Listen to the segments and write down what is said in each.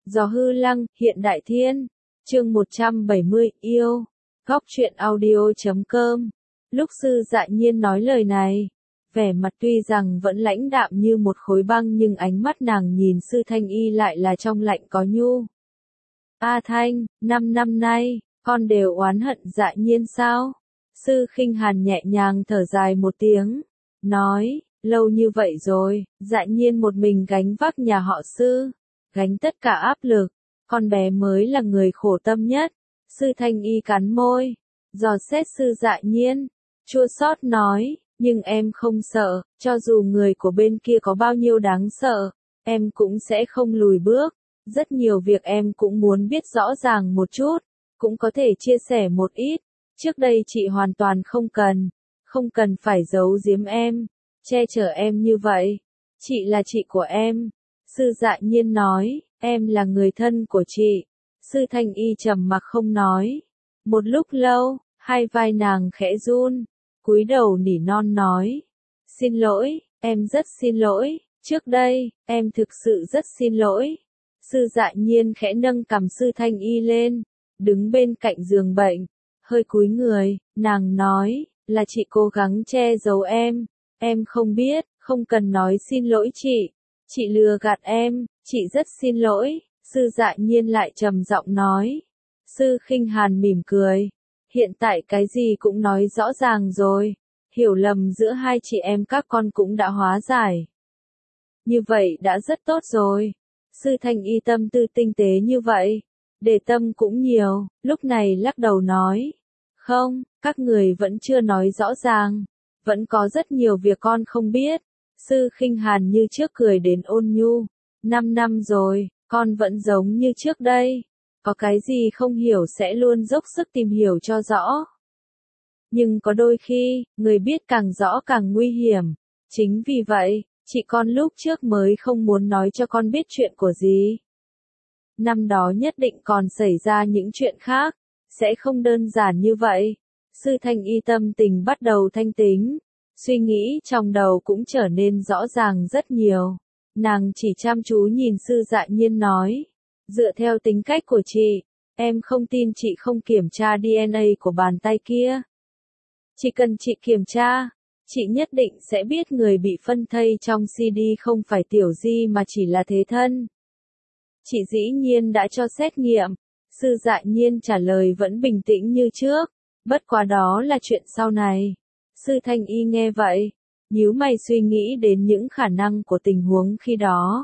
Gió hư lăng, hiện đại thiên. Chương 170, yêu. Góc truyện audio.com. Lúc Sư Dạ Nhiên nói lời này, vẻ mặt tuy rằng vẫn lãnh đạm như một khối băng nhưng ánh mắt nàng nhìn Sư Thanh Y lại là trong lạnh có nhu. A Thanh, 5 năm nay, con đều oán hận Dạ Nhiên sao? Sư Khinh Hàn nhẹ nhàng thở dài một tiếng, nói, lâu như vậy rồi, Dạ Nhiên một mình gánh vác nhà họ Sư, gánh tất cả áp lực, con bé mới là người khổ tâm nhất. Sư Thanh Y cắn môi, dò xét Sư Dạ Nhiên, chua xót nói, nhưng em không sợ, cho dù người của bên kia có bao nhiêu đáng sợ, em cũng sẽ không lùi bước. Rất nhiều việc em cũng muốn biết rõ ràng một chút, cũng có thể chia sẻ một ít. Trước đây chị hoàn toàn không cần phải giấu giếm em, che chở em như vậy. Chị là chị của em. Sư Dạ Nhiên nói, em là người thân của chị. Sư Thanh Y trầm mặc không nói. Một lúc lâu, hai vai nàng khẽ run, cúi đầu nỉ non nói, xin lỗi, em rất xin lỗi, trước đây, em thực sự rất xin lỗi. Sư Dạ Nhiên khẽ nâng cằm Sư Thanh Y lên, đứng bên cạnh giường bệnh, hơi cúi người, nàng nói, là chị cố gắng che giấu em không biết, không cần nói xin lỗi chị lừa gạt em, chị rất xin lỗi. Sư Dạ Nhiên lại trầm giọng nói. Sư Khinh Hàn mỉm cười, hiện tại cái gì cũng nói rõ ràng rồi, hiểu lầm giữa hai chị em các con cũng đã hóa giải. Như vậy đã rất tốt rồi. Sư Thanh Y tâm tư tinh tế như vậy, để tâm cũng nhiều, lúc này lắc đầu nói, không, các người vẫn chưa nói rõ ràng, vẫn có rất nhiều việc con không biết. Sư Khinh Hàn như trước cười đến ôn nhu, 5 năm rồi, con vẫn giống như trước đây, có cái gì không hiểu sẽ luôn dốc sức tìm hiểu cho rõ. Nhưng có đôi khi, người biết càng rõ càng nguy hiểm, chính vì vậy, chị con lúc trước mới không muốn nói cho con biết chuyện của gì. Năm đó nhất định còn xảy ra những chuyện khác, sẽ không đơn giản như vậy. Sư Thanh Y tâm tình bắt đầu thanh tính, suy nghĩ trong đầu cũng trở nên rõ ràng rất nhiều. Nàng chỉ chăm chú nhìn Sư Dạ Nhiên nói, dựa theo tính cách của chị, em không tin chị không kiểm tra DNA của bàn tay kia. Chỉ cần chị kiểm tra, chị nhất định sẽ biết người bị phân thây trong CD không phải Tiểu Di mà chỉ là thế thân. Chị dĩ nhiên đã cho xét nghiệm. Sư Dạ Nhiên trả lời vẫn bình tĩnh như trước, bất quá đó là chuyện sau này. Sư Thanh Y nghe vậy, nhíu mày suy nghĩ đến những khả năng của tình huống khi đó.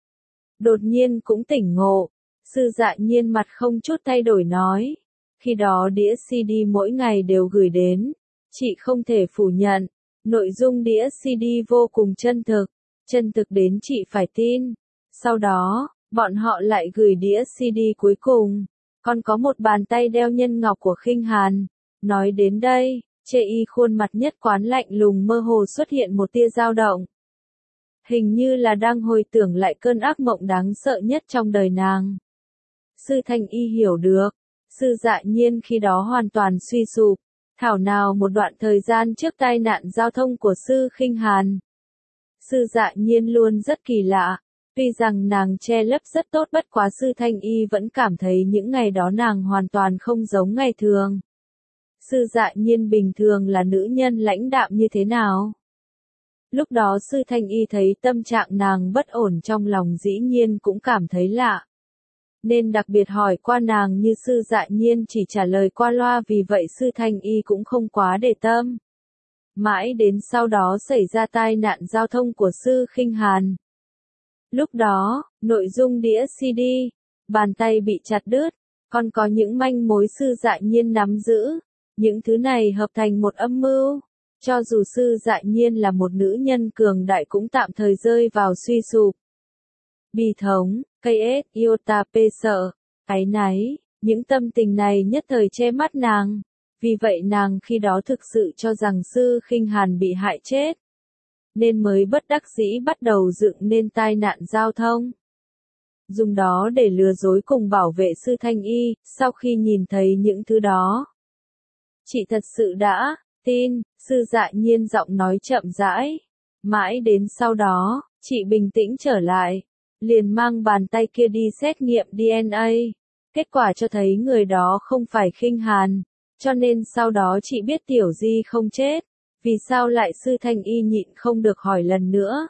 Đột nhiên cũng tỉnh ngộ, Sư Dạ Nhiên mặt không chút thay đổi nói, khi đó đĩa CD mỗi ngày đều gửi đến, chị không thể phủ nhận, nội dung đĩa CD vô cùng chân thực đến chị phải tin. Sau đó, bọn họ lại gửi đĩa CD cuối cùng, còn có một bàn tay đeo nhân ngọc của Khinh Hàn. Nói đến đây, Chê Y khuôn mặt nhất quán lạnh lùng mơ hồ xuất hiện một tia dao động. Hình như là đang hồi tưởng lại cơn ác mộng đáng sợ nhất trong đời nàng. Sư Thanh Y hiểu được, Sư Dạ Nhiên khi đó hoàn toàn suy sụp, thảo nào một đoạn thời gian trước tai nạn giao thông của Sư Khinh Hàn. Sư Dạ Nhiên luôn rất kỳ lạ, tuy rằng nàng che lấp rất tốt bất quá Sư Thanh Y vẫn cảm thấy những ngày đó nàng hoàn toàn không giống ngày thường. Sư Dạ Nhiên bình thường là nữ nhân lãnh đạm như thế nào? Lúc đó Sư Thanh Y thấy tâm trạng nàng bất ổn trong lòng dĩ nhiên cũng cảm thấy lạ. Nên đặc biệt hỏi qua nàng như Sư Dạ Nhiên chỉ trả lời qua loa vì vậy Sư Thanh Y cũng không quá để tâm. Mãi đến sau đó xảy ra tai nạn giao thông của Sư Khinh Hàn. Lúc đó, nội dung đĩa CD, bàn tay bị chặt đứt, còn có những manh mối Sư Dạ Nhiên nắm giữ. Những thứ này hợp thành một âm mưu. Cho dù Sư Dạ Nhiên là một nữ nhân cường đại cũng tạm thời rơi vào suy sụp. Bi thống, KS, iota p sợ, áy náy, những tâm tình này nhất thời che mắt nàng. Vì vậy nàng khi đó thực sự cho rằng Sư Khinh Hàn bị hại chết. Nên mới bất đắc dĩ bắt đầu dựng nên tai nạn giao thông. Dùng đó để lừa dối cùng bảo vệ Sư Thanh Y, sau khi nhìn thấy những thứ đó. Chị thật sự đã tin. Sư Dạ Nhiên giọng nói chậm rãi. Mãi đến sau đó, chị bình tĩnh trở lại. liền mang bàn tay kia đi xét nghiệm DNA. Kết quả cho thấy người đó không phải Khinh Hàn, cho nên sau đó chị biết Tiểu Di không chết, vì sao lại Sư Thanh Y nhịn không được hỏi lần nữa.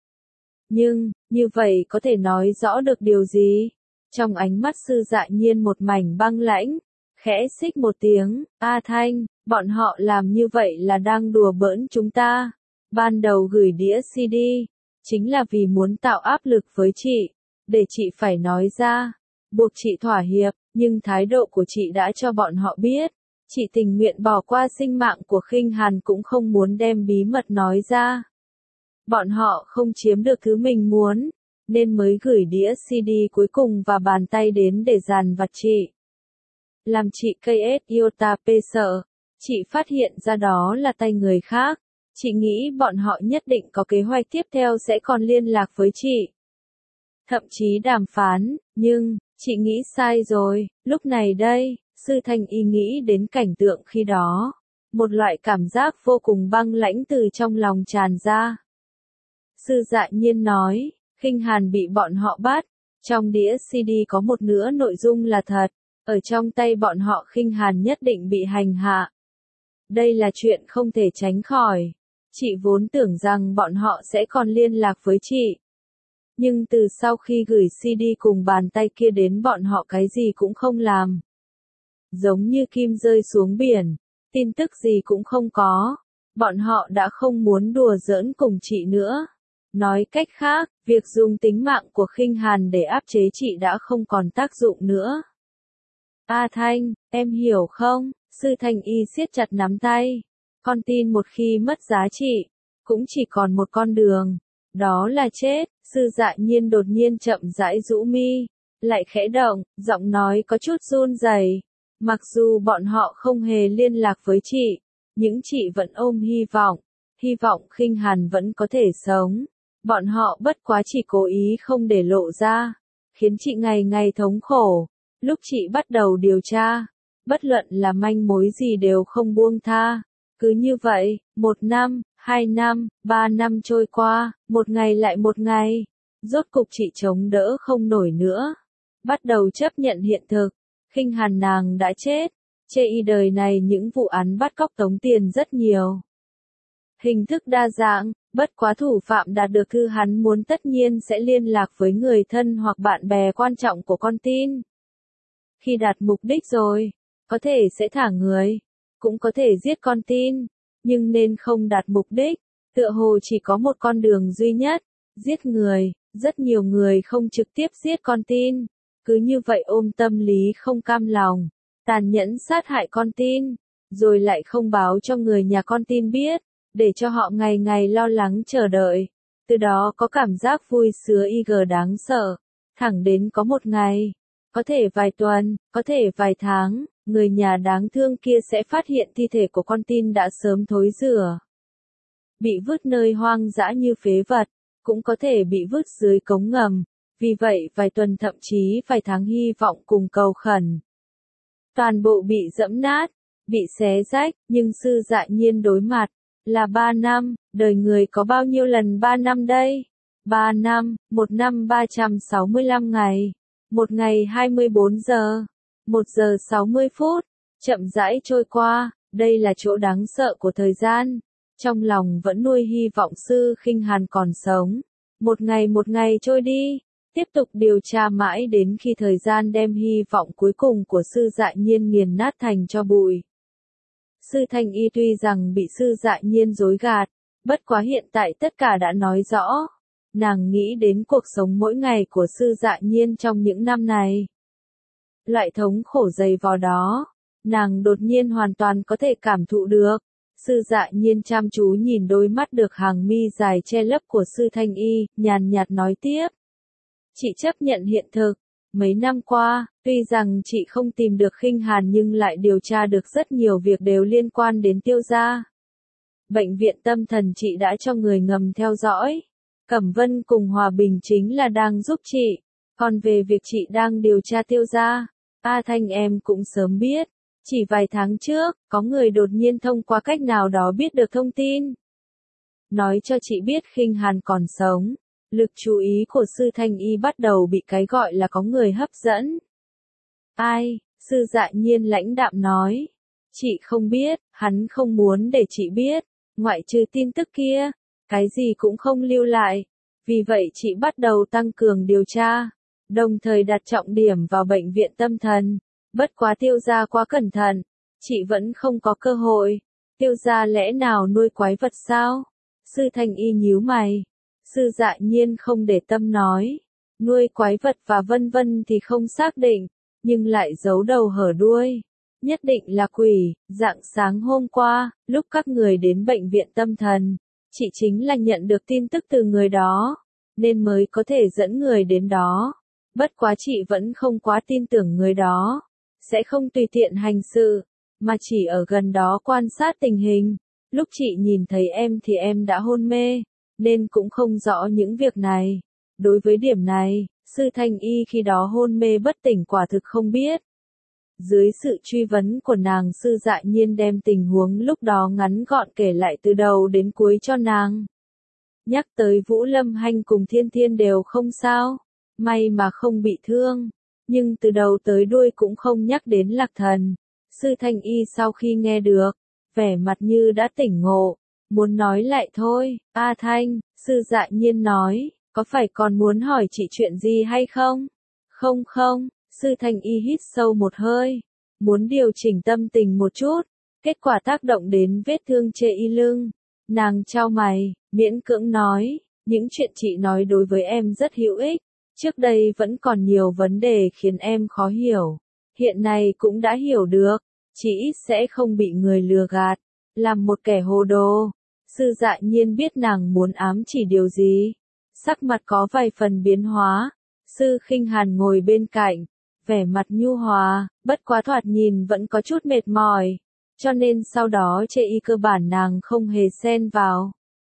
Nhưng, như vậy có thể nói rõ được điều gì? Trong ánh mắt Sư Dạ Nhiên một mảnh băng lãnh, khẽ xích một tiếng, A Thanh, bọn họ làm như vậy là đang đùa bỡn chúng ta. Ban đầu gửi đĩa CD, chính là vì muốn tạo áp lực với chị, để chị phải nói ra, buộc chị thỏa hiệp, nhưng thái độ của chị đã cho bọn họ biết, chị tình nguyện bỏ qua sinh mạng của Khinh Hàn cũng không muốn đem bí mật nói ra. Bọn họ không chiếm được thứ mình muốn, nên mới gửi đĩa CD cuối cùng và bàn tay đến để dàn vặt chị. Làm chị KS Iota P sợ, chị phát hiện ra đó là tay người khác, chị nghĩ bọn họ nhất định có kế hoạch tiếp theo sẽ còn liên lạc với chị. Thậm chí đàm phán, nhưng, chị nghĩ sai rồi, lúc này đây, Sư Thanh Y nghĩ đến cảnh tượng khi đó. Một loại cảm giác vô cùng băng lãnh từ trong lòng tràn ra. Sư Dạ Nhiên nói, Khinh Hàn bị bọn họ bắt, trong đĩa CD có một nửa nội dung là thật, ở trong tay bọn họ Khinh Hàn nhất định bị hành hạ. Đây là chuyện không thể tránh khỏi. Chị vốn tưởng rằng bọn họ sẽ còn liên lạc với chị. Nhưng từ sau khi gửi CD cùng bàn tay kia đến bọn họ cái gì cũng không làm. Giống như kim rơi xuống biển, tin tức gì cũng không có. Bọn họ đã không muốn đùa giỡn cùng chị nữa. Nói cách khác, việc dùng tính mạng của Khinh Hàn để áp chế chị đã không còn tác dụng nữa. A Thanh, em hiểu không? Sư Thanh Y siết chặt nắm tay. Con tin một khi mất giá trị, cũng chỉ còn một con đường. Đó là chết. Sư Dạ Nhiên đột nhiên chậm rãi rũ mi, lại khẽ động, giọng nói có chút run rẩy. Mặc dù bọn họ không hề liên lạc với chị, nhưng chị vẫn ôm hy vọng Khinh Hàn vẫn có thể sống. Bọn họ bất quá chỉ cố ý không để lộ ra, khiến chị ngày ngày thống khổ. Lúc chị bắt đầu điều tra, bất luận là manh mối gì đều không buông tha. Cứ như vậy, 1 năm, 2 năm, 3 năm trôi qua, một ngày lại một ngày. Rốt cục chị chống đỡ không nổi nữa. Bắt đầu chấp nhận hiện thực. Khinh Hàn nàng đã chết. Chê y đời này những vụ án bắt cóc tống tiền rất nhiều. Hình thức đa dạng, bất quá thủ phạm đạt được thư hắn muốn tất nhiên sẽ liên lạc với người thân hoặc bạn bè quan trọng của con tin. Khi đạt mục đích rồi, có thể sẽ thả người, cũng có thể giết con tin, nhưng nên không đạt mục đích, tựa hồ chỉ có một con đường duy nhất, giết người. Rất nhiều người không trực tiếp giết con tin, cứ như vậy ôm tâm lý không cam lòng, tàn nhẫn sát hại con tin, rồi lại không báo cho người nhà con tin biết, để cho họ ngày ngày lo lắng chờ đợi, từ đó có cảm giác vui sướng đáng sợ, thẳng đến có một ngày, có thể vài tuần, có thể vài tháng, người nhà đáng thương kia sẽ phát hiện thi thể của con tin đã sớm thối rữa, bị vứt nơi hoang dã như phế vật, cũng có thể bị vứt dưới cống ngầm, vì vậy vài tuần thậm chí vài tháng hy vọng cùng cầu khẩn. Toàn bộ bị dẫm nát, bị xé rách, nhưng Sư Dạ Nhiên đối mặt, là 3 năm, đời người có bao nhiêu lần 3 năm đây? 3 năm, 1 năm 365 ngày, một ngày 24 giờ, 1 giờ 60 phút, chậm rãi trôi qua, đây là chỗ đáng sợ của thời gian. Trong lòng vẫn nuôi hy vọng Sư Khinh Hàn còn sống. Một ngày trôi đi, tiếp tục điều tra mãi đến khi thời gian đem hy vọng cuối cùng của Sư Dạ Nhiên nghiền nát thành tro bụi. Sư Thanh Y tuy rằng bị Sư Dạ Nhiên dối gạt, bất quá hiện tại tất cả đã nói rõ. Nàng nghĩ đến cuộc sống mỗi ngày của Sư Dạ Nhiên trong những năm này. Loại thống khổ dày vò đó, nàng đột nhiên hoàn toàn có thể cảm thụ được. Sư Dạ Nhiên chăm chú nhìn đôi mắt được hàng mi dài che lấp của Sư Thanh Y, nhàn nhạt nói tiếp. Chị chấp nhận hiện thực. Mấy năm qua, tuy rằng chị không tìm được Khinh Hàn nhưng lại điều tra được rất nhiều việc đều liên quan đến Tiêu gia. Bệnh viện tâm thần chị đã cho người ngầm theo dõi. Cẩm Vân cùng Hòa Bình chính là đang giúp chị. Còn về việc chị đang điều tra Tiêu gia, A Thanh em cũng sớm biết. Chỉ vài tháng trước, có người đột nhiên thông qua cách nào đó biết được thông tin. Nói cho chị biết Khinh Hàn còn sống. Lực chú ý của sư Thanh Y bắt đầu bị cái gọi là có người hấp dẫn. Ai? Sư Dạ Nhiên lãnh đạm nói. Chị không biết, hắn không muốn để chị biết, ngoại trừ tin tức kia, cái gì cũng không lưu lại. Vì vậy chị bắt đầu tăng cường điều tra, đồng thời đặt trọng điểm vào bệnh viện tâm thần. Bất quá Tiêu gia quá cẩn thận, chị vẫn không có cơ hội. Tiêu gia lẽ nào nuôi quái vật sao? Sư Thanh Y nhíu mày. Sư Dạ Nhiên không để tâm nói. Nuôi quái vật và vân vân thì không xác định, nhưng lại giấu đầu hở đuôi. Nhất định là quỷ. Rạng sáng hôm qua, lúc các người đến bệnh viện tâm thần, chị chính là nhận được tin tức từ người đó, nên mới có thể dẫn người đến đó. Bất quá chị vẫn không quá tin tưởng người đó sẽ không tùy tiện hành sự, mà chỉ ở gần đó quan sát tình hình. Lúc chị nhìn thấy em thì em đã hôn mê, nên cũng không rõ những việc này. Đối với điểm này, sư Thanh Y khi đó hôn mê bất tỉnh quả thực không biết. Dưới sự truy vấn của nàng, sư Dạ Nhiên đem tình huống lúc đó ngắn gọn kể lại từ đầu đến cuối cho nàng. Nhắc tới Vũ Lâm Hanh cùng Thiên Thiên đều không sao, may mà không bị thương, nhưng từ đầu tới đuôi cũng không nhắc đến Lạc Thần. Sư Thanh Y sau khi nghe được, vẻ mặt như đã tỉnh ngộ, muốn nói lại thôi. A Thanh, sư Dạ Nhiên nói, có phải còn muốn hỏi chị chuyện gì hay không? Không không, sư Thanh Y hít sâu một hơi, muốn điều chỉnh tâm tình một chút, kết quả tác động đến vết thương chê y lưng. Nàng chau mày, miễn cưỡng nói, những chuyện chị nói đối với em rất hữu ích, trước đây vẫn còn nhiều vấn đề khiến em khó hiểu, hiện nay cũng đã hiểu được, chỉ ít sẽ không bị người lừa gạt, làm một kẻ hồ đồ. Sư Dạ Nhiên biết nàng muốn ám chỉ điều gì, sắc mặt có vài phần biến hóa. Sư Khinh Hàn ngồi bên cạnh, vẻ mặt nhu hòa, bất quá thoạt nhìn vẫn có chút mệt mỏi, cho nên sau đó chê y cơ bản nàng không hề xen vào.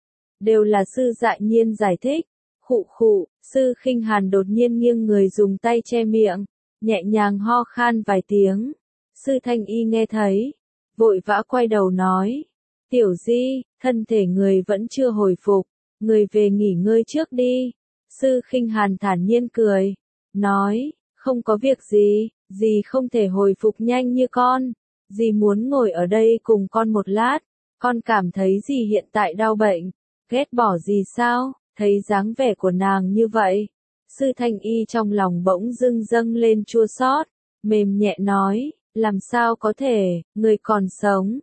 Đều là sư Dạ Nhiên giải thích. Khụ khụ, sư Khinh Hàn đột nhiên nghiêng người dùng tay che miệng, nhẹ nhàng ho khan vài tiếng. Sư Thanh Y nghe thấy, vội vã quay đầu nói, Tiểu Di, thân thể người vẫn chưa hồi phục, người về nghỉ ngơi trước đi. Sư Khinh Hàn thản nhiên cười, nói, không có việc gì, dì không thể hồi phục nhanh như con, dì muốn ngồi ở đây cùng con một lát, con cảm thấy dì hiện tại đau bệnh, ghét bỏ dì sao? Thấy dáng vẻ của nàng như vậy, sư Thanh Y trong lòng bỗng dưng dâng lên chua xót, mềm nhẹ nói, làm sao có thể, người còn sống,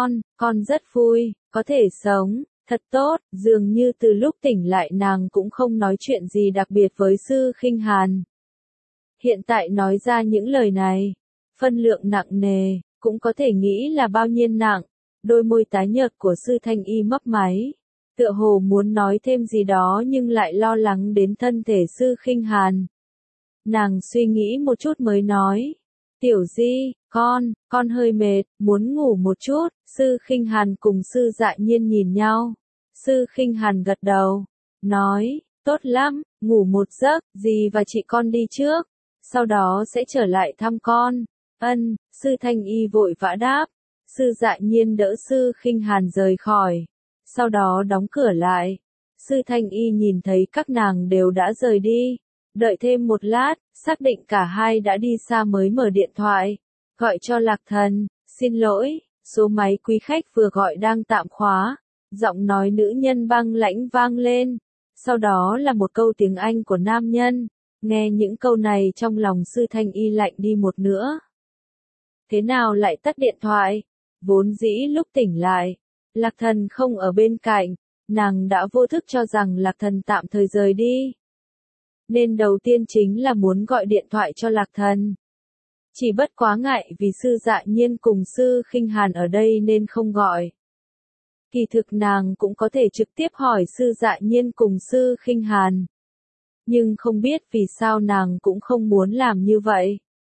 con rất vui, có thể sống, thật tốt. Dường như từ lúc tỉnh lại nàng cũng không nói chuyện gì đặc biệt với sư Khinh Hàn. Hiện tại nói ra những lời này, phân lượng nặng nề, cũng có thể nghĩ là bao nhiêu nặng. Đôi môi tái nhợt của sư Thanh Y mấp máy, tựa hồ muốn nói thêm gì đó nhưng lại lo lắng đến thân thể sư Khinh Hàn. Nàng suy nghĩ một chút mới nói, Tiểu Di, con hơi mệt, muốn ngủ một chút. Sư Khinh Hàn cùng sư Dạ Nhiên nhìn nhau. Sư Khinh Hàn gật đầu, nói, tốt lắm, ngủ một giấc, dì và chị con đi trước, sau đó sẽ trở lại thăm con. Ân, sư Thanh Y vội vã đáp. Sư Dạ Nhiên đỡ sư Khinh Hàn rời khỏi, sau đó đóng cửa lại. Sư Thanh Y nhìn thấy các nàng đều đã rời đi, đợi thêm một lát, xác định cả hai đã đi xa mới mở điện thoại, gọi cho Lạc Thần, xin lỗi, số máy quý khách vừa gọi đang tạm khóa. Giọng nói nữ nhân băng lãnh vang lên, sau đó là một câu tiếng Anh của nam nhân. Nghe những câu này trong lòng sư Thanh Y lạnh đi một nửa. Thế nào lại tắt điện thoại? Vốn dĩ lúc tỉnh lại, Lạc Thần không ở bên cạnh, nàng đã vô thức cho rằng Lạc Thần tạm thời rời đi. Nên đầu tiên chính là muốn gọi điện thoại cho Lạc Thần. Chỉ bất quá ngại vì sư Dạ Nhiên cùng sư Khinh Hàn ở đây nên không gọi. Kỳ thực nàng cũng có thể trực tiếp hỏi sư Dạ Nhiên cùng sư Khinh Hàn. Nhưng không biết vì sao nàng cũng không muốn làm như vậy.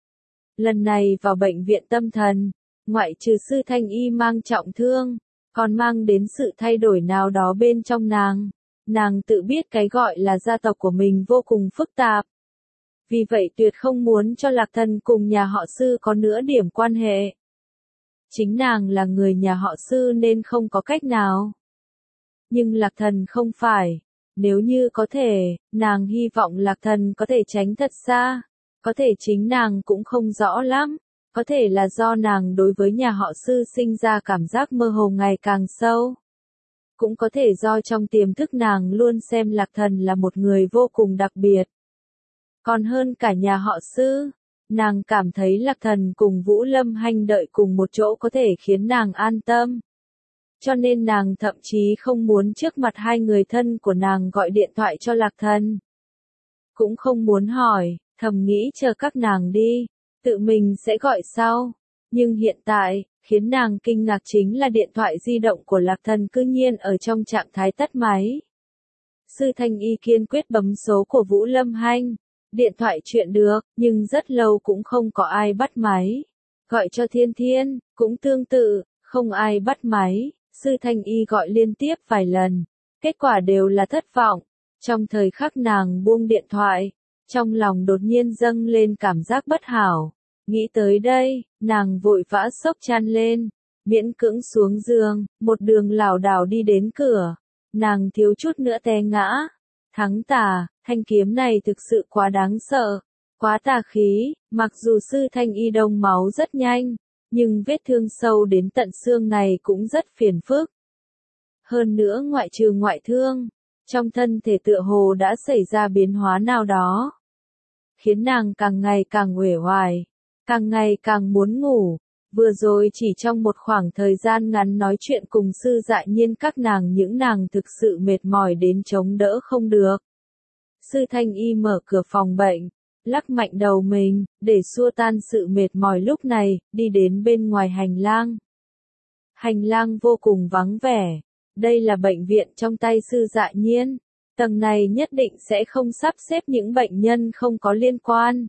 Lần này vào bệnh viện tâm thần, ngoại trừ sư Thanh Y mang trọng thương, còn mang đến sự thay đổi nào đó bên trong nàng. Nàng tự biết cái gọi là gia tộc của mình vô cùng phức tạp. Vì vậy tuyệt không muốn cho Lạc Thần cùng nhà họ sư có nửa điểm quan hệ. Chính nàng là người nhà họ sư nên không có cách nào. Nhưng Lạc Thần không phải. Nếu như có thể, nàng hy vọng Lạc Thần có thể tránh thật xa. Có thể chính nàng cũng không rõ lắm. Có thể là do nàng đối với nhà họ Sư sinh ra cảm giác mơ hồ ngày càng sâu. Cũng có thể do trong tiềm thức nàng luôn xem Lạc Thần là một người vô cùng đặc biệt. Còn hơn cả nhà họ Sư, nàng cảm thấy Lạc Thần cùng Vũ Lâm Hanh đợi cùng một chỗ có thể khiến nàng an tâm. Cho nên nàng thậm chí không muốn trước mặt hai người thân của nàng gọi điện thoại cho Lạc Thần. Cũng không muốn hỏi, thầm nghĩ chờ các nàng đi, tự mình sẽ gọi sau. Nhưng hiện tại, khiến nàng kinh ngạc chính là điện thoại di động của Lạc Thần cư nhiên ở trong trạng thái tắt máy. Sư Thanh Y kiên quyết bấm số của Vũ Lâm Hanh. Điện thoại chuyện được, nhưng rất lâu cũng không có ai bắt máy. Gọi cho Thiên Thiên, cũng tương tự, không ai bắt máy. Sư Thanh Y gọi liên tiếp vài lần. Kết quả đều là thất vọng. Trong thời khắc nàng buông điện thoại, trong lòng đột nhiên dâng lên cảm giác bất hảo. Nghĩ tới đây, nàng vội vã xốc chăn lên, miễn cưỡng xuống giường, một đường lảo đảo đi đến cửa. Nàng thiếu chút nữa té ngã. Thắng tà, thanh kiếm này thực sự quá đáng sợ, quá tà khí, mặc dù Sư Thanh Y đông máu rất nhanh, nhưng vết thương sâu đến tận xương này cũng rất phiền phức. Hơn nữa ngoại trừ ngoại thương, trong thân thể tựa hồ đã xảy ra biến hóa nào đó, khiến nàng càng ngày càng uể oải, càng ngày càng muốn ngủ. Vừa rồi chỉ trong một khoảng thời gian ngắn nói chuyện cùng Sư Dạ Nhiên các nàng thực sự mệt mỏi đến chống đỡ không được. Sư Thanh Y mở cửa phòng bệnh, lắc mạnh đầu mình, để xua tan sự mệt mỏi lúc này, đi đến bên ngoài hành lang. Hành lang vô cùng vắng vẻ. Đây là bệnh viện trong tay Sư Dạ Nhiên. Tầng này nhất định sẽ không sắp xếp những bệnh nhân không có liên quan.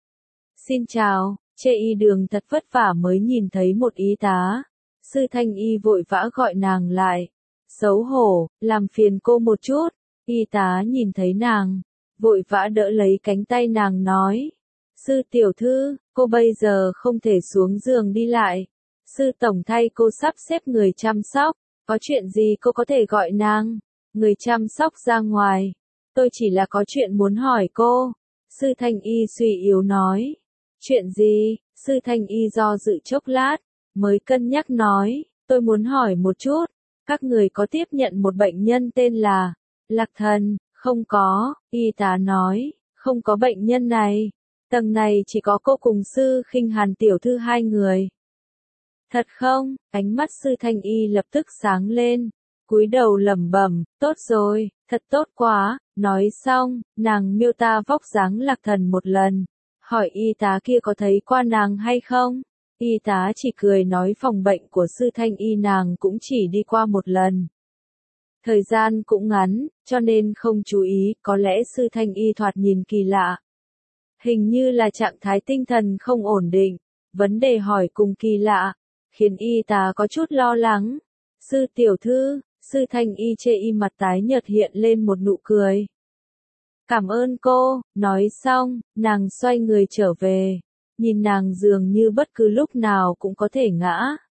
Xin chào, Chê Y Đường thật vất vả mới nhìn thấy một y tá. Sư Thanh Y vội vã gọi nàng lại. Xấu hổ, làm phiền cô một chút. Y tá nhìn thấy nàng, vội vã đỡ lấy cánh tay nàng nói. Sư tiểu thư, cô bây giờ không thể xuống giường đi lại. Sư tổng thay cô sắp xếp người chăm sóc. Có chuyện gì cô có thể gọi nàng. Người chăm sóc ra ngoài. Tôi chỉ là có chuyện muốn hỏi cô. Sư Thanh Y suy yếu nói. Chuyện gì? Sư Thanh Y do dự chốc lát, mới cân nhắc nói. Tôi muốn hỏi một chút. Các người có tiếp nhận một bệnh nhân tên là Lạc Thần? Không có, y tá nói. Không có bệnh nhân này. Tầng này chỉ có cô cùng Sư Khinh Hàn tiểu thư hai người. Thật không? Ánh mắt Sư Thanh Y lập tức sáng lên. Cúi đầu lẩm bẩm, tốt rồi, thật tốt quá. Nói xong, nàng miêu tả vóc dáng Lạc Thần một lần. Hỏi y tá kia có thấy qua nàng hay không? Y tá chỉ cười nói phòng bệnh của Sư Thanh Y nàng cũng chỉ đi qua một lần. Thời gian cũng ngắn, cho nên không chú ý, có lẽ Sư Thanh Y thoạt nhìn kỳ lạ. Hình như là trạng thái tinh thần không ổn định, vấn đề hỏi cùng kỳ lạ, khiến y tá có chút lo lắng. Sư tiểu thư, Sư Thanh Y chê y mặt tái nhợt hiện lên một nụ cười. Cảm ơn cô, nói xong, nàng xoay người trở về, nhìn nàng dường như bất cứ lúc nào cũng có thể ngã.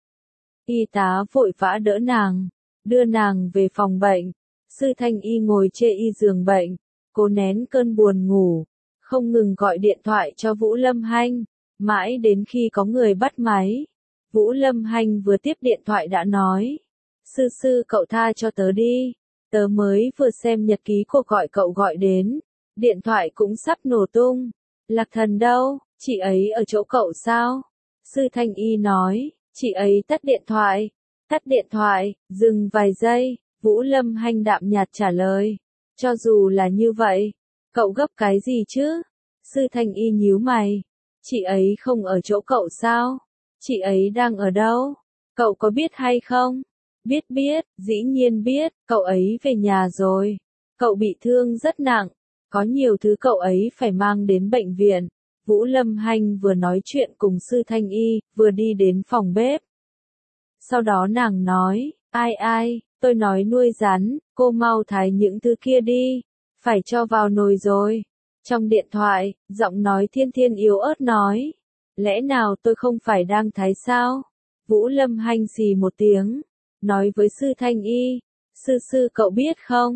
Y tá vội vã đỡ nàng, đưa nàng về phòng bệnh. Sư Thanh Y ngồi chê y giường bệnh, cố nén cơn buồn ngủ, không ngừng gọi điện thoại cho Vũ Lâm Hanh, mãi đến khi có người bắt máy. Vũ Lâm Hanh vừa tiếp điện thoại đã nói, sư cậu tha cho tớ đi, tớ mới vừa xem nhật ký cuộc gọi cậu gọi đến, điện thoại cũng sắp nổ tung. Lạc Thần đâu, chị ấy ở chỗ cậu sao? Sư Thanh Y nói, chị ấy tắt điện thoại, dừng vài giây, Vũ Lâm Hanh đạm nhạt trả lời, cho dù là như vậy, cậu gấp cái gì chứ? Sư Thanh Y nhíu mày, chị ấy không ở chỗ cậu sao? Chị ấy đang ở đâu? Cậu có biết hay không? Biết, dĩ nhiên biết, cậu ấy về nhà rồi. Cậu bị thương rất nặng, có nhiều thứ cậu ấy phải mang đến bệnh viện. Vũ Lâm Hanh vừa nói chuyện cùng Sư Thanh Y, vừa đi đến phòng bếp. Sau đó nàng nói, ai, tôi nói nuôi rắn, cô mau thái những thứ kia đi, phải cho vào nồi rồi. Trong điện thoại, giọng nói Thiên Thiên yếu ớt nói, lẽ nào tôi không phải đang thái sao? Vũ Lâm Hanh xì một tiếng, nói với Sư Thanh Y, sư cậu biết không?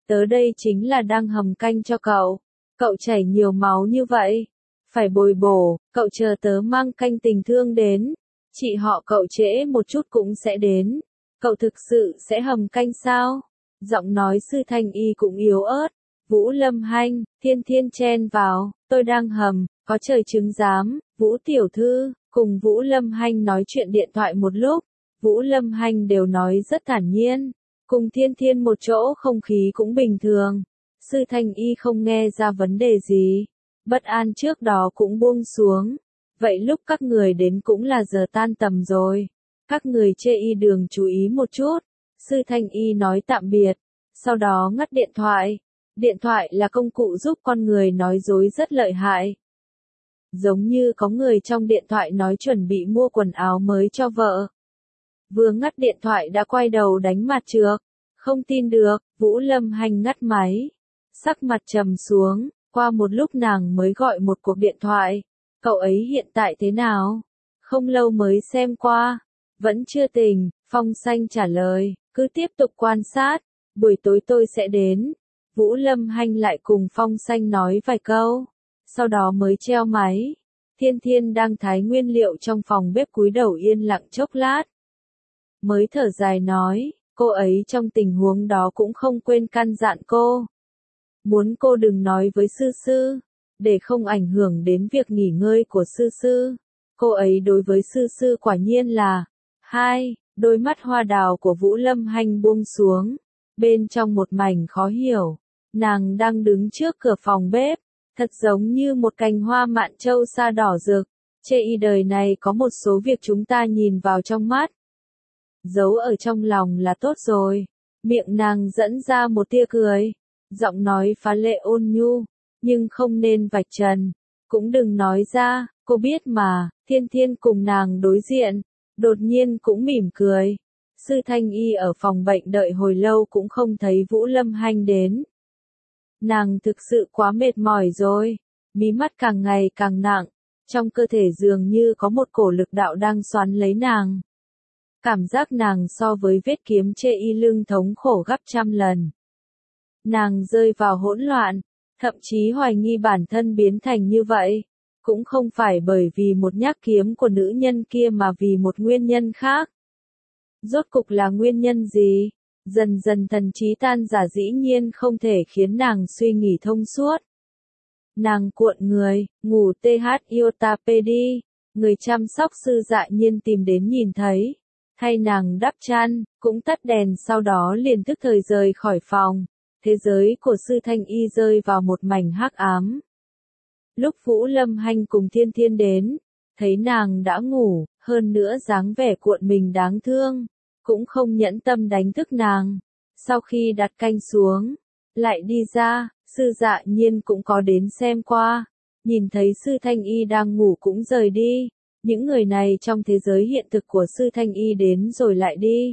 Tớ đây chính là đang hầm canh cho cậu. Cậu chảy nhiều máu như vậy. Phải bồi bổ, cậu chờ tớ mang canh tình thương đến. Chị họ cậu trễ một chút cũng sẽ đến. Cậu thực sự sẽ hầm canh sao? Giọng nói Sư Thanh Y cũng yếu ớt. Vũ Lâm Hanh, Thiên Thiên chen vào, tôi đang hầm, có trời chứng giám. Vũ tiểu thư, cùng Vũ Lâm Hanh nói chuyện điện thoại một lúc. Vũ Lâm Hanh đều nói rất thản nhiên. Cùng Thiên Thiên một chỗ không khí cũng bình thường. Sư Thanh Y không nghe ra vấn đề gì. Bất an trước đó cũng buông xuống. Vậy lúc các người đến cũng là giờ tan tầm rồi. Các người chê y đường chú ý một chút. Sư Thanh Y nói tạm biệt. Sau đó ngắt điện thoại. Điện thoại là công cụ giúp con người nói dối rất lợi hại. Giống như có người trong điện thoại nói chuẩn bị mua quần áo mới cho vợ. Vừa ngắt điện thoại đã quay đầu đánh mặt trược. Không tin được, Vũ Lâm Hanh ngắt máy. Sắc mặt trầm xuống, qua một lúc nàng mới gọi một cuộc điện thoại. Cậu ấy hiện tại thế nào? Không lâu mới xem qua. Vẫn chưa tỉnh, Phong Xanh trả lời, cứ tiếp tục quan sát. Buổi tối tôi sẽ đến. Vũ Lâm Hanh lại cùng Phong Xanh nói vài câu. Sau đó mới treo máy. Thiên Thiên đang thái nguyên liệu trong phòng bếp cúi đầu yên lặng chốc lát. Mới thở dài nói, cô ấy trong tình huống đó cũng không quên căn dặn cô. Muốn cô đừng nói với sư sư, để không ảnh hưởng đến việc nghỉ ngơi của sư sư. Cô ấy đối với sư sư quả nhiên là, đôi mắt hoa đào của Vũ Lâm Hanh buông xuống, bên trong một mảnh khó hiểu. Nàng đang đứng trước cửa phòng bếp, thật giống như một cành hoa mạn châu sa đỏ rực. Chê y đời này có một số việc chúng ta nhìn vào trong mắt. Giấu ở trong lòng là tốt rồi. Miệng nàng dẫn ra một tia cười. Giọng nói phá lệ ôn nhu. Nhưng không nên vạch trần. Cũng đừng nói ra, cô biết mà. Thiên Thiên cùng nàng đối diện. Đột nhiên cũng mỉm cười. Sư Thanh Y ở phòng bệnh đợi hồi lâu cũng không thấy Vũ Lâm Hanh đến. Nàng thực sự quá mệt mỏi rồi. Mí mắt càng ngày càng nặng. Trong cơ thể dường như có một cổ lực đạo đang xoắn lấy nàng. Cảm giác nàng so với vết kiếm chê y lưng thống khổ gấp trăm lần. Nàng rơi vào hỗn loạn, thậm chí hoài nghi bản thân biến thành như vậy. Cũng không phải bởi vì một nhát kiếm của nữ nhân kia mà vì một nguyên nhân khác. Rốt cục là nguyên nhân gì? Dần dần thần trí tan rã dĩ nhiên không thể khiến nàng suy nghĩ thông suốt. Nàng cuộn người, ngủ TH-IOTA-PD, người chăm sóc Sư Dạ Nhiên tìm đến nhìn thấy. Thay nàng đắp chăn, cũng tắt đèn sau đó liền tức thời rời khỏi phòng. Thế giới của Sư Thanh Y rơi vào một mảnh hắc ám. Lúc Vũ Lâm Hanh cùng Thiên Thiên đến, thấy nàng đã ngủ, hơn nữa dáng vẻ cuộn mình đáng thương, cũng không nhẫn tâm đánh thức nàng. Sau khi đặt canh xuống, lại đi ra, Sư Dạ Nhiên cũng có đến xem qua, nhìn thấy Sư Thanh Y đang ngủ cũng rời đi. Những người này trong thế giới hiện thực của Sư Thanh Y đến rồi lại đi.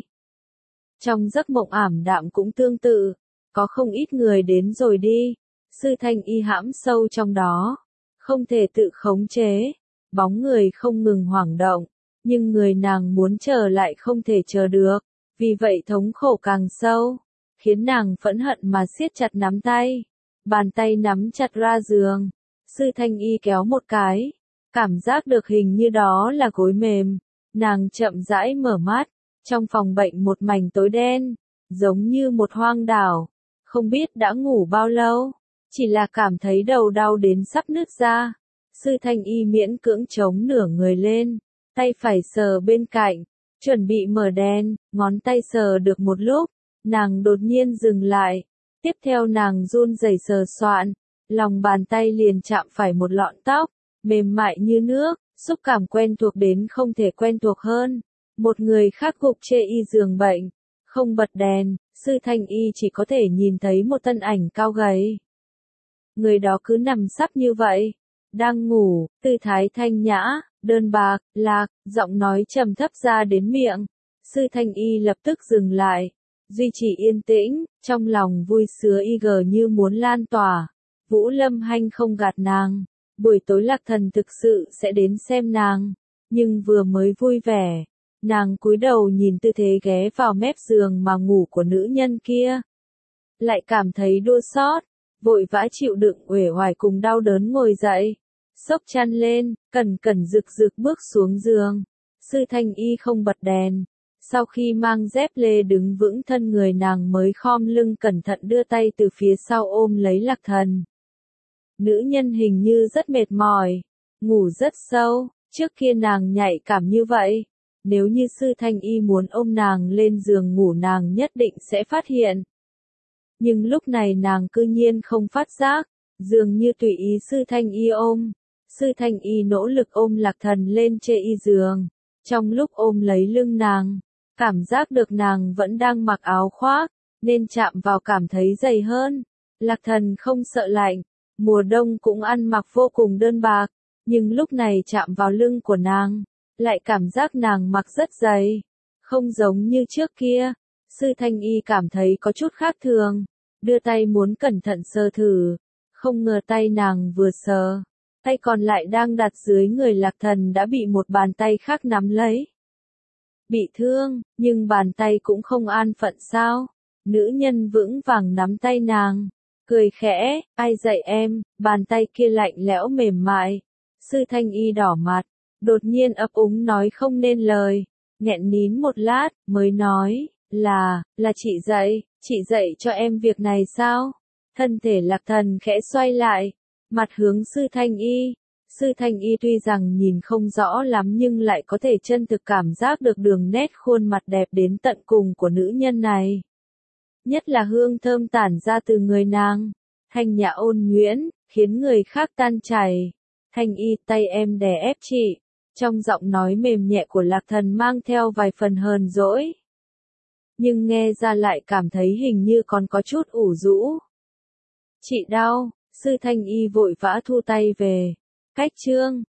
Trong giấc mộng ảm đạm cũng tương tự, có không ít người đến rồi đi. Sư Thanh Y hãm sâu trong đó, không thể tự khống chế, bóng người không ngừng hoảng động, nhưng người nàng muốn chờ lại không thể chờ được, vì vậy thống khổ càng sâu, khiến nàng phẫn hận mà siết chặt nắm tay, bàn tay nắm chặt ra giường. Sư Thanh Y kéo một cái. Cảm giác được hình như đó là gối mềm. Nàng chậm rãi mở mắt. Trong phòng bệnh một mảnh tối đen. Giống như một hoang đảo. Không biết đã ngủ bao lâu. Chỉ là cảm thấy đầu đau đến sắp nứt ra. Sư Thanh Y miễn cưỡng chống nửa người lên. Tay phải sờ bên cạnh. Chuẩn bị mở đèn. Ngón tay sờ được một lúc. Nàng đột nhiên dừng lại. Tiếp theo nàng run rẩy sờ soạn. Lòng bàn tay liền chạm phải một lọn tóc. Mềm mại như nước, xúc cảm quen thuộc đến không thể quen thuộc hơn. Một người khác gục chê y giường bệnh, không bật đèn, Sư Thanh Y chỉ có thể nhìn thấy một thân ảnh cao gầy. Người đó cứ nằm sấp như vậy, đang ngủ, tư thái thanh nhã, đơn bạc, lạc, giọng nói trầm thấp ra đến miệng. Sư Thanh Y lập tức dừng lại, duy trì yên tĩnh, trong lòng vui sướng như muốn lan tỏa. Vũ Lâm Hanh không gạt nàng. Buổi tối Lạc Thần thực sự sẽ đến xem nàng, nhưng vừa mới vui vẻ, nàng cúi đầu nhìn tư thế ghé vào mép giường mà ngủ của nữ nhân kia. lại cảm thấy đua xót, vội vã chịu đựng uể oải cùng đau đớn ngồi dậy, xốc chăn lên, cẩn cẩn rực rực bước xuống giường. Sư Thanh Y không bật đèn. Sau khi mang dép lê đứng vững thân người nàng mới khom lưng cẩn thận đưa tay từ phía sau ôm lấy Lạc Thần. Nữ nhân hình như rất mệt mỏi, ngủ rất sâu, trước kia nàng nhạy cảm như vậy. Nếu như Sư Thanh Y muốn ôm nàng lên giường ngủ nàng nhất định sẽ phát hiện. Nhưng lúc này nàng cư nhiên không phát giác, dường như tùy ý Sư Thanh Y ôm. Sư Thanh Y nỗ lực ôm Lạc Thần lên chê y giường. Trong lúc ôm lấy lưng nàng, cảm giác được nàng vẫn đang mặc áo khoác, nên chạm vào cảm thấy dày hơn. Lạc Thần không sợ lạnh, mùa đông cũng ăn mặc vô cùng đơn bạc, nhưng lúc này chạm vào lưng của nàng, lại cảm giác nàng mặc rất dày, không giống như trước kia. Sư Thanh Y cảm thấy có chút khác thường, đưa tay muốn cẩn thận sờ thử, không ngờ tay nàng vừa sờ, tay còn lại đang đặt dưới người Lạc Thần đã bị một bàn tay khác nắm lấy. Bị thương, nhưng bàn tay cũng không an phận sao? Nữ nhân vững vàng nắm tay nàng, cười khẽ, ai dạy em, bàn tay kia lạnh lẽo mềm mại. Sư Thanh Y đỏ mặt, đột nhiên ấp úng nói không nên lời, nghẹn nín một lát, mới nói, là chị dạy cho em việc này sao? Thân thể Lạc Thần khẽ xoay lại, mặt hướng Sư Thanh Y. Sư Thanh Y tuy rằng nhìn không rõ lắm nhưng lại có thể chân thực cảm giác được đường nét khuôn mặt đẹp đến tận cùng của nữ nhân này. Nhất là hương thơm tản ra từ người nàng, thanh nhã ôn nhuyễn, khiến người khác tan chảy. Thanh Y, tay em đè ép chị. Trong giọng nói mềm nhẹ của Lạc Thần mang theo vài phần hờn dỗi. Nhưng nghe ra lại cảm thấy hình như còn có chút ủ rũ. Chị đau, Sư Thanh Y vội vã thu tay về. Cách chương